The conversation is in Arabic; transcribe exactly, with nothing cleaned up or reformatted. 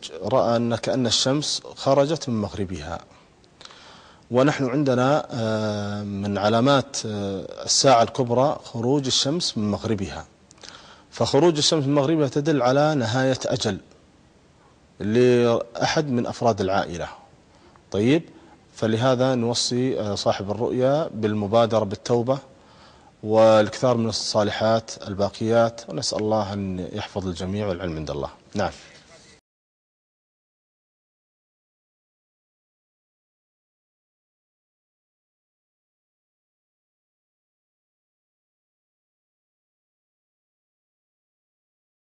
رأى أن كأن الشمس خرجت من مغربها، ونحن عندنا من علامات الساعة الكبرى خروج الشمس من مغربها، فخروج الشمس من مغربها تدل على نهاية أجل لأحد من أفراد العائلة. طيب، فلهذا نوصي صاحب الرؤيا بالمبادرة بالتوبة والإكثار من الصالحات الباقيات، ونسأل الله أن يحفظ الجميع والعلم عند الله. نعم.